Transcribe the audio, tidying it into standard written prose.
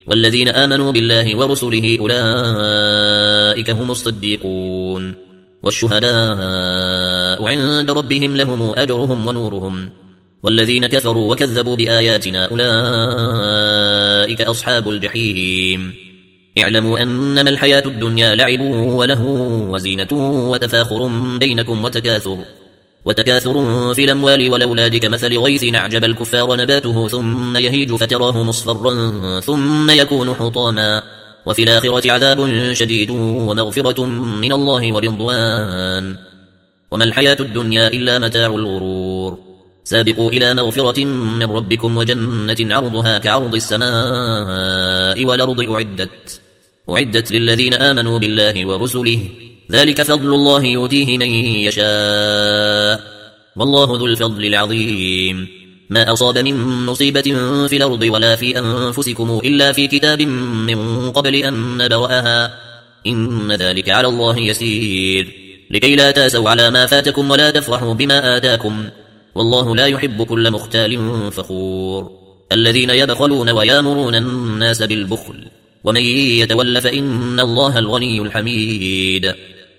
والذين آمنوا بالله ورسله أولئك هم الصديقون والشهداء عند ربهم لهم أجرهم ونورهم والذين كفروا وكذبوا بآياتنا أولئك أصحاب الجحيم اعلموا أنما الحياة الدنيا لعب ولهو وزينة وتفاخر بينكم وتكاثر في الأموال والأولاد كمثل غيث أعجب الكفار نباته ثم يهيج فتراه مصفرا ثم يكون حطاما وفي الآخرة عذاب شديد ومغفرة من الله ورضوان وما الحياة الدنيا إلا متاع الغرور سابقوا إلى مغفرة من ربكم وجنة عرضها كعرض السماء والأرض أعدت للذين آمنوا بالله ورسله ذلك فضل الله يؤتيه من يشاء والله ذو الفضل العظيم ما أصاب من مصيبة في الأرض ولا في أنفسكم إلا في كتاب من قبل أن نبرأها إن ذلك على الله يسير لكي لا تاسوا على ما فاتكم ولا تفرحوا بما آتاكم والله لا يحب كل مختال فخور الذين يبخلون ويامرون الناس بالبخل ومن يتول فإن الله الغني الحميد